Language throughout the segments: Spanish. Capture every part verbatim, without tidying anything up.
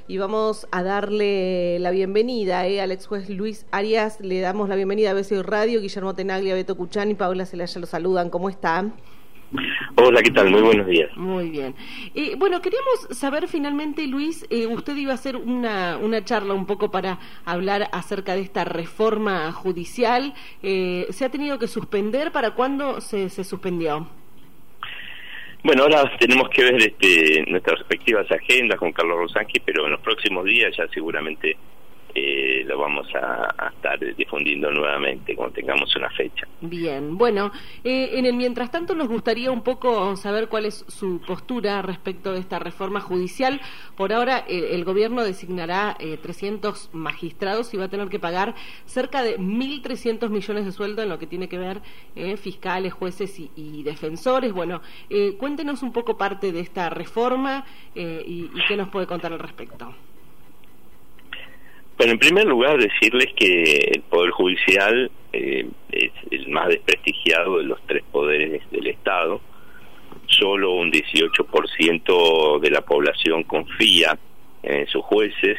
y vamos a darle la bienvenida eh, al ex juez Luis Arias. Le damos la bienvenida a B C I Radio. Guillermo Tenaglia, Beto Cuchán y Paula Celaya lo saludan. ¿Cómo está? Hola, ¿qué tal? Muy buenos días. Muy bien. Eh, bueno, queríamos saber finalmente, Luis, eh, usted iba a hacer una, una charla un poco para hablar acerca de esta reforma judicial. Eh, ¿Se ha tenido que suspender? ¿Para cuándo se, se suspendió? Bueno, ahora tenemos que ver este, nuestras respectivas agendas con Carlos Rosanqui, pero en los próximos días ya seguramente eh, lo vamos a, a estar difundiendo nuevamente cuando tengamos una fecha. Bien, bueno, eh, en el mientras tanto nos gustaría un poco saber cuál es su postura respecto de esta reforma judicial. Por ahora eh, el gobierno designará eh, trescientos magistrados y va a tener que pagar cerca de mil trescientos millones de sueldo en lo que tiene que ver eh, fiscales, jueces y, y defensores. Bueno, eh, cuéntenos un poco parte de esta reforma eh, y, y qué nos puede contar al respecto. Bueno, en primer lugar decirles que el Poder Judicial eh, es el más desprestigiado de los tres poderes del Estado. Solo un dieciocho por ciento de la población confía en sus jueces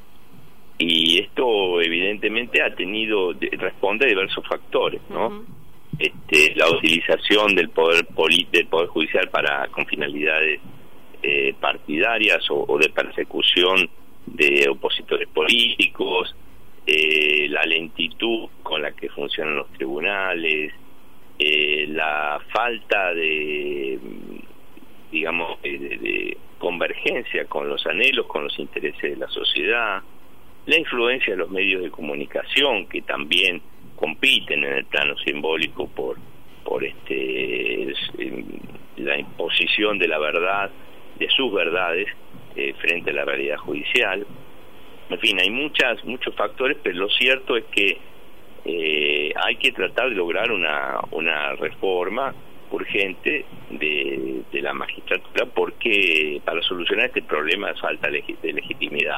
y esto evidentemente ha tenido, responde a diversos factores, ¿no? Uh-huh. Este, la utilización del poder poli, del Poder Judicial para con finalidades eh, partidarias o, o de persecución de opositores políticos, eh, la lentitud con la que funcionan los tribunales, eh, la falta de, digamos, de, de convergencia con los anhelos, con los intereses de la sociedad, la influencia de los medios de comunicación que también compiten en el plano simbólico por por este la imposición de la verdad, de sus verdades Eh, frente a la realidad judicial. En fin, hay muchas muchos factores, pero lo cierto es que eh, hay que tratar de lograr una una reforma urgente de, de la magistratura, porque para solucionar este problema de falta de legitimidad.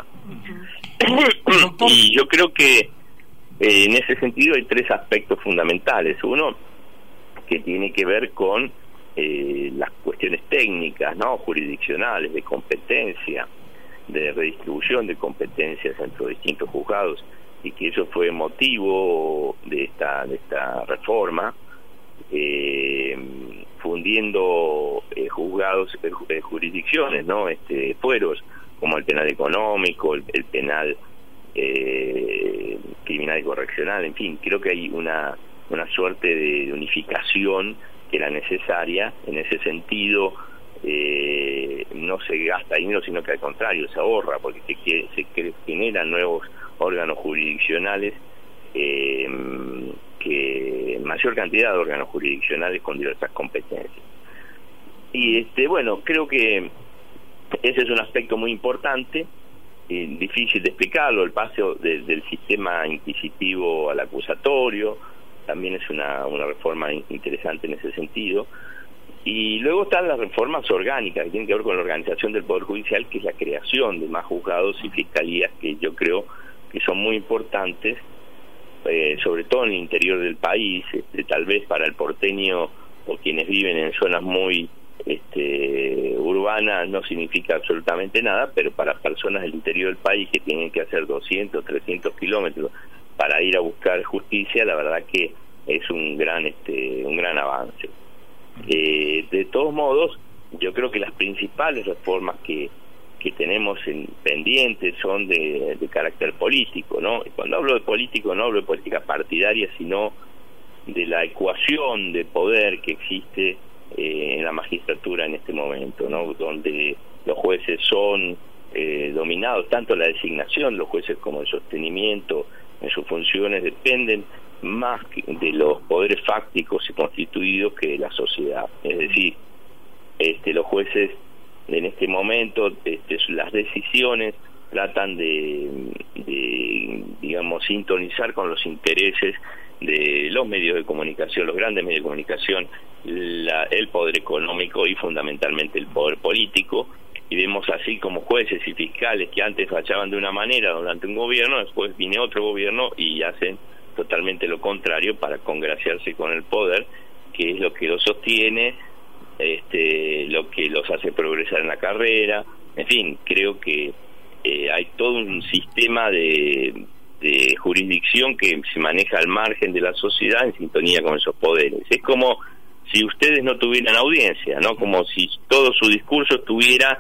Uh-huh. Y yo creo que eh, en ese sentido hay tres aspectos fundamentales. Uno, que tiene que ver con Eh, las cuestiones técnicas, ¿no? Jurisdiccionales, de competencia, de redistribución de competencias entre distintos juzgados, y que eso fue motivo de esta de esta reforma, eh, fundiendo eh, juzgados, eh, jurisdicciones, ¿no? Este, fueros como el penal económico, el, el penal eh, criminal y correccional, en fin, creo que hay una una suerte de unificación que era necesaria. En ese sentido eh, no se gasta dinero, sino que al contrario se ahorra, porque se, quiere, se generan nuevos órganos jurisdiccionales, eh, que mayor cantidad de órganos jurisdiccionales con diversas competencias. Y este bueno, creo que ese es un aspecto muy importante, eh, difícil de explicarlo, el paso de, del sistema inquisitivo al acusatorio. También es una, una reforma interesante en ese sentido. Y luego están las reformas orgánicas, que tienen que ver con la organización del Poder Judicial, que es la creación de más juzgados y fiscalías, que yo creo que son muy importantes, eh, sobre todo en el interior del país. Este, tal vez para el porteño o quienes viven en zonas muy este, urbanas no significa absolutamente nada, pero para personas del interior del país que tienen que hacer doscientos, trescientos kilómetros para ir a buscar justicia, la verdad que es un gran este un gran avance. Eh, de todos modos, yo creo que las principales reformas que que tenemos en pendientes son de, de carácter político, ¿no? Y cuando hablo de político no hablo de política partidaria, sino de la ecuación de poder que existe eh, en la magistratura en este momento, ¿no? Donde los jueces son eh, dominados, tanto la designación de los jueces como el sostenimiento en sus funciones dependen más de los poderes fácticos y constituidos que de la sociedad. Es decir, este, los jueces en este momento, este, las decisiones tratan de, de, digamos, sintonizar con los intereses de los medios de comunicación, los grandes medios de comunicación, la, el poder económico y fundamentalmente el poder político. Y vemos así como jueces y fiscales que antes fallaban de una manera durante un gobierno, después viene otro gobierno y hacen totalmente lo contrario para congraciarse con el poder, que es lo que los sostiene, este, lo que los hace progresar en la carrera. En fin, creo que eh, hay un sistema de, de jurisdicción que se maneja al margen de la sociedad en sintonía con esos poderes. Es como si ustedes no tuvieran audiencia, ¿no? Como si todo su discurso estuviera,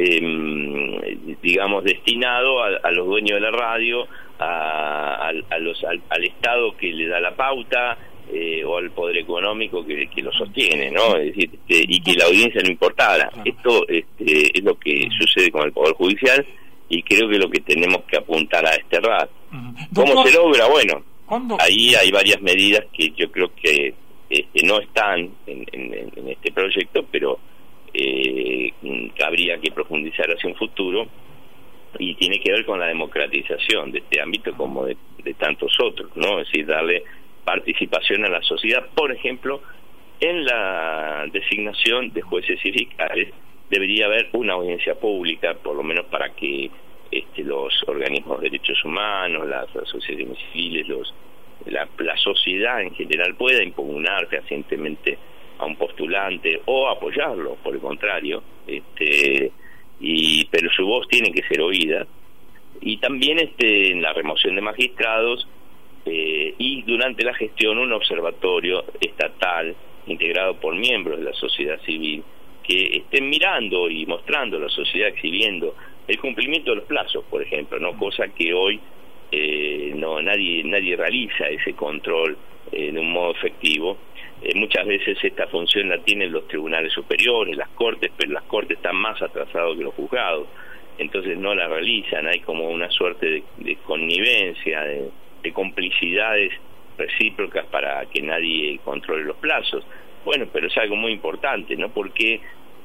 eh, digamos, destinado a, a los dueños de la radio, a, a, a los, al, al Estado que le da la pauta, eh, o al poder económico que, que lo sostiene, ¿no? Es decir, este, y que la audiencia no importara. Esto este, es lo que sucede con el Poder Judicial, y creo que es lo que tenemos que apuntar a desterrar. ¿Cómo se logra? Bueno, ahí hay varias medidas que yo creo que este, no están en, en, en este proyecto, pero eh, habría que profundizar hacia un futuro, y tiene que ver con la democratización de este ámbito como de, de tantos otros, ¿no? Es decir, darle participación a la sociedad, por ejemplo, en la designación de jueces y fiscales. Debería haber una audiencia pública, por lo menos para que este, los organismos de derechos humanos, las asociaciones civiles, los, la, la sociedad en general pueda impugnar fehacientemente a un postulante o apoyarlo, por el contrario, este, y pero su voz tiene que ser oída. Y también este, en la remoción de magistrados, eh, y durante la gestión un observatorio estatal integrado por miembros de la sociedad civil que estén mirando y mostrando a la sociedad, exhibiendo el cumplimiento de los plazos, por ejemplo, no cosa que hoy eh, no nadie nadie realiza ese control eh, de un modo efectivo. Eh, muchas veces esta función la tienen los tribunales superiores, las cortes, pero las cortes están más atrasados que los juzgados, entonces no la realizan. Hay como una suerte de, de connivencia, de, de complicidades recíprocas para que nadie controle los plazos. Bueno, pero es algo muy importante, ¿no? Porque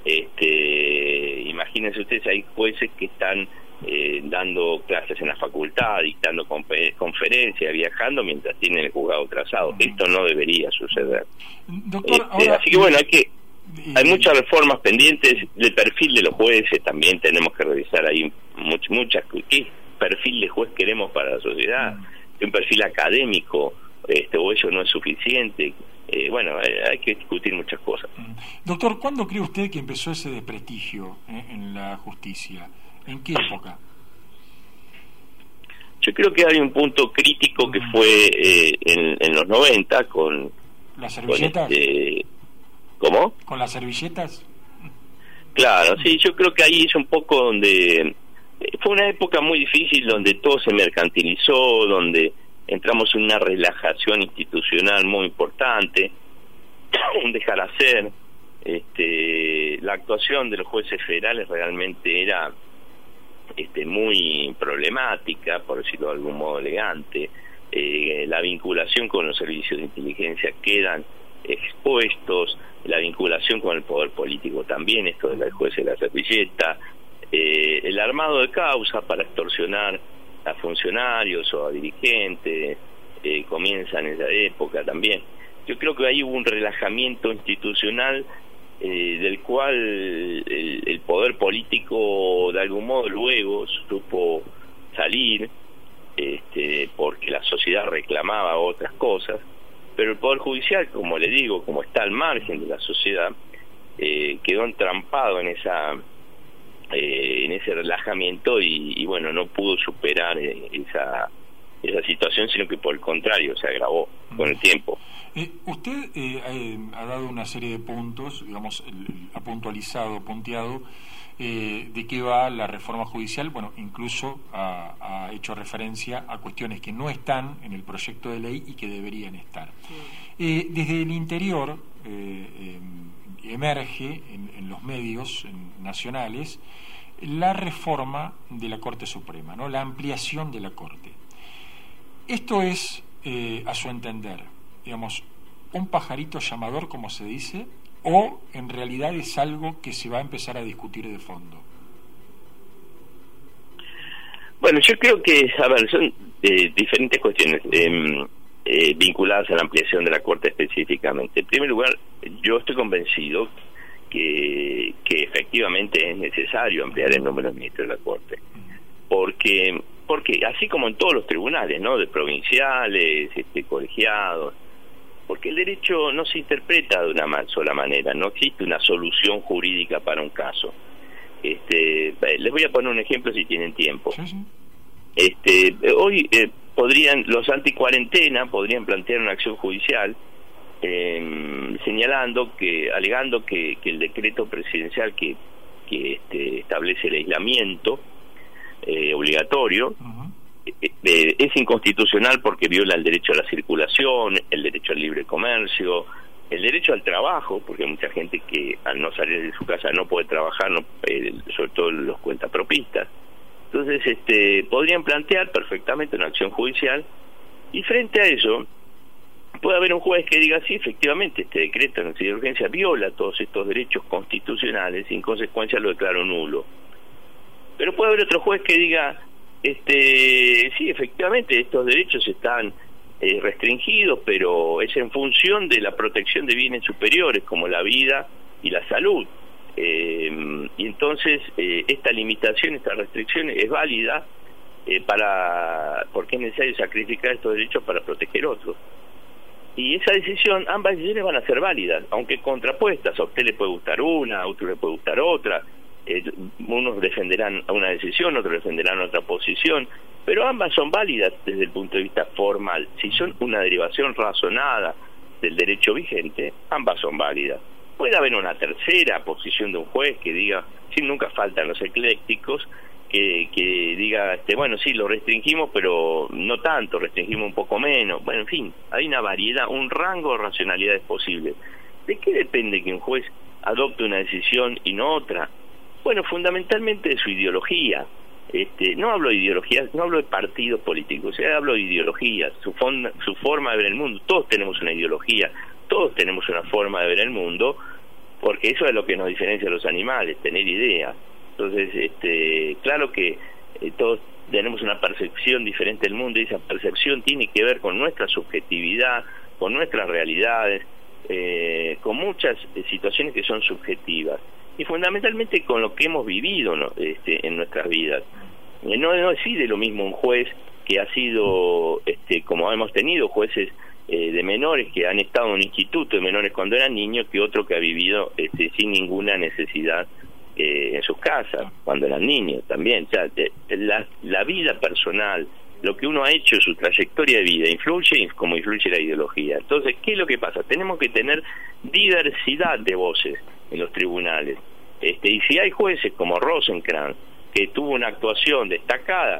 este, imagínense ustedes, hay jueces que están eh, dando clases en la facultad, dictando conferencias, viajando mientras tienen el juzgado trazado. Uh-huh. Esto no debería suceder. Doctor, este, ahora... Así que bueno, hay que hay muchas reformas pendientes. El perfil de los jueces también tenemos que revisar ahí much, muchas. ¿Qué perfil de juez queremos para la sociedad? Uh-huh. Un perfil académico, este, o eso no es suficiente. Eh, bueno, eh, hay que discutir muchas cosas. Doctor, ¿cuándo cree usted que empezó ese desprestigio eh, en la justicia? ¿En qué época? Yo creo que hay un punto crítico que fue eh, en, en los noventa con... ¿Las servilletas? Con este, ¿Cómo? ¿Con las servilletas? Claro, sí, yo creo que ahí es un poco donde... Fue una época muy difícil donde todo se mercantilizó, donde entramos en una relajación institucional muy importante, un dejar hacer. Este, la actuación de los jueces federales realmente era este, muy problemática, por decirlo de algún modo elegante. Eh, la vinculación con los servicios de inteligencia quedan expuestos, la vinculación con el poder político también, esto de la juez de la servilleta, eh, el armado de causa para extorsionar a funcionarios o a dirigentes, eh, comienza en esa época también. Yo creo que ahí hubo un relajamiento institucional eh, del cual el, el poder político de algún modo luego supo salir, este, porque la sociedad reclamaba otras cosas, pero el poder judicial, como le digo, como está al margen de la sociedad, eh, quedó entrampado en esa Eh, en ese relajamiento y, y bueno, no pudo superar eh, esa esa situación, sino que por el contrario se agravó con el tiempo. Eh, usted eh, ha dado una serie de puntos, digamos, ha puntualizado, punteado eh, de qué va la reforma judicial. Bueno, incluso ha, ha hecho referencia a cuestiones que no están en el proyecto de ley y que deberían estar. Sí. Eh, desde el interior eh, eh, emerge en, en los medios en, nacionales la reforma de la Corte Suprema, ¿no? La ampliación de la Corte. Esto es, eh, a su entender, digamos, un pajarito llamador, como se dice, o en realidad es algo que se va a empezar a discutir de fondo. Bueno, yo creo que, a ver, son eh, diferentes cuestiones eh, eh, vinculadas a la ampliación de la Corte específicamente. En primer lugar, yo estoy convencido que, que efectivamente es necesario ampliar el número de ministros de la Corte, porque porque así como en todos los tribunales, ¿no?, de provinciales, este, colegiados, porque el derecho no se interpreta de una sola manera, no existe una solución jurídica para un caso. Este, les voy a poner un ejemplo si tienen tiempo. Sí, sí. este, hoy eh, podrían, los anticuarentena podrían plantear una acción judicial eh, señalando que, alegando que, que el decreto presidencial que, que este, establece el aislamiento eh, obligatorio uh-huh. eh, eh, es inconstitucional porque viola el derecho a la circulación, el derecho al libre comercio, el derecho al trabajo, porque hay mucha gente que al no salir de su casa no puede trabajar, no, eh, sobre todo los cuentapropistas. Entonces, este, podrían plantear perfectamente una acción judicial y frente a eso puede haber un juez que diga sí, efectivamente, este decreto en necesidad de urgencia viola todos estos derechos constitucionales y en consecuencia lo declaro nulo. Pero puede haber otro juez que diga este, sí, efectivamente, estos derechos están eh, restringidos, pero es en función de la protección de bienes superiores como la vida y la salud. Eh, y entonces eh, esta limitación, esta restricción es válida eh, para porque es necesario sacrificar estos derechos para proteger otros. Y esa decisión, ambas decisiones van a ser válidas, aunque contrapuestas. A usted le puede gustar una, a otro le puede gustar otra. Eh, unos defenderán una decisión, otros defenderán otra posición, pero ambas son válidas desde el punto de vista formal. Si son una derivación razonada del derecho vigente, ambas son válidas. Puede haber una tercera posición de un juez que diga, sí, nunca faltan los eclécticos, que, que diga, este, bueno, sí, lo restringimos, pero no tanto, restringimos un poco menos. Bueno, en fin, hay una variedad, un rango de racionalidades posibles. ¿De qué depende que un juez adopte una decisión y no otra? Bueno, fundamentalmente de su ideología. Este, no hablo de ideologías, no hablo de partidos políticos, o sea, hablo de ideologías, su, fonda, su forma de ver el mundo. Todos tenemos una ideología, todos tenemos una forma de ver el mundo, porque eso es lo que nos diferencia a los animales, tener ideas. Entonces, este, claro que eh, todos tenemos una percepción diferente del mundo y esa percepción tiene que ver con nuestra subjetividad, con nuestras realidades, eh, con muchas eh, situaciones que son subjetivas y fundamentalmente con lo que hemos vivido, ¿no? este, en nuestras vidas. Eh, no, no decide lo mismo un juez que ha sido, este, como hemos tenido jueces eh, de menores que han estado en un instituto de menores cuando eran niños, que otro que ha vivido este, sin ninguna necesidad eh, en sus casas cuando eran niños también. O sea, de, de la, la vida personal, lo que uno ha hecho, su trayectoria de vida, influye como influye la ideología. Entonces, ¿qué es lo que pasa? Tenemos que tener diversidad de voces en los tribunales. Este, y si hay jueces como Rosenkrantz, que tuvo una actuación destacada,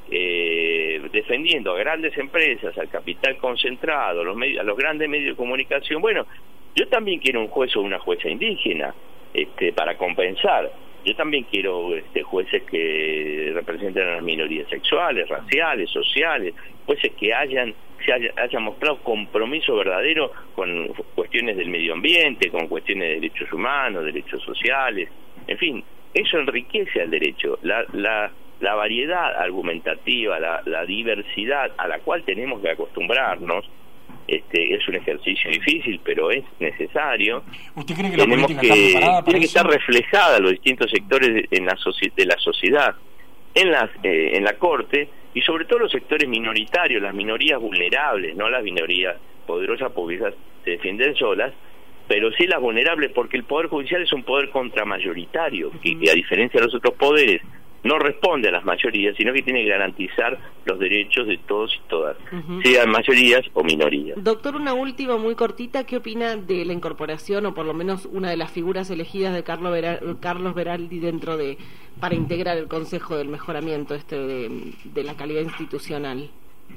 eh, defendiendo a grandes empresas, al capital concentrado, a los, medios, a los grandes medios de comunicación, bueno, yo también quiero un juez o una jueza indígena este, para compensar. Yo también quiero este, jueces que representen a las minorías sexuales, raciales, sociales, jueces que hayan se haya, hayan mostrado compromiso verdadero con cuestiones del medio ambiente, con cuestiones de derechos humanos, derechos sociales, en fin, eso enriquece al derecho. La, la, la variedad argumentativa, la, la diversidad a la cual tenemos que acostumbrarnos, este, es un ejercicio difícil, pero es necesario. ¿Usted cree que la tenemos política que, está preparada para tiene que eso? estar reflejada en los distintos sectores de, en la soci de la sociedad, en las eh, en la corte y sobre todo los sectores minoritarios, las minorías vulnerables, no las minorías poderosas porque esas se defienden solas, pero sí las vulnerables, porque el poder judicial es un poder contramayoritario, uh-huh. que, que a diferencia de los otros poderes no responde a las mayorías, sino que tiene que garantizar los derechos de todos y todas, uh-huh. sean mayorías o minorías. Doctor, una última muy cortita, ¿qué opina de la incorporación, o por lo menos una de las figuras elegidas de Carlos, Vera, Carlos Beraldi dentro de, para integrar el Consejo del Mejoramiento este de, de la calidad institucional?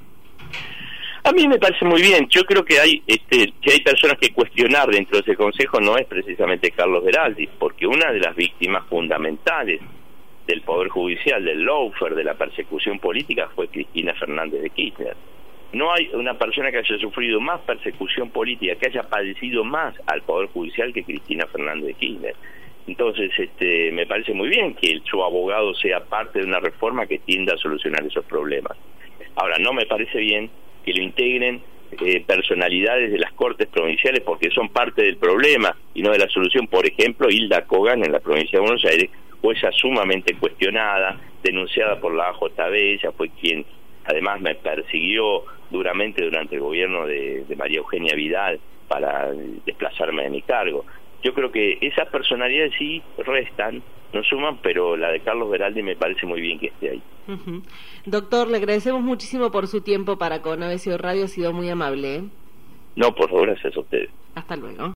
A mí me parece muy bien. Yo creo que hay este, que hay personas que cuestionar dentro de ese Consejo no es precisamente Carlos Beraldi, porque una de las víctimas fundamentales del Poder Judicial, del lawfare, de la persecución política, fue Cristina Fernández de Kirchner. No hay una persona que haya sufrido más persecución política, que haya padecido más al Poder Judicial que Cristina Fernández de Kirchner. Entonces, este, me parece muy bien que su abogado sea parte de una reforma que tienda a solucionar esos problemas. Ahora, no me parece bien que lo integren eh, personalidades de las Cortes provinciales, porque son parte del problema y no de la solución. Por ejemplo, Hilda Kogan en la provincia de Buenos Aires, jueza sumamente cuestionada, denunciada por la A J B, ella fue quien además me persiguió duramente durante el gobierno de, de María Eugenia Vidal para desplazarme de mi cargo. Yo creo que esas personalidades sí restan, no suman, pero la de Carlos Beraldi me parece muy bien que esté ahí. Uh-huh. Doctor, le agradecemos muchísimo por su tiempo para con A B C Radio, ha sido muy amable, ¿eh? No, por favor, gracias a ustedes. Hasta luego.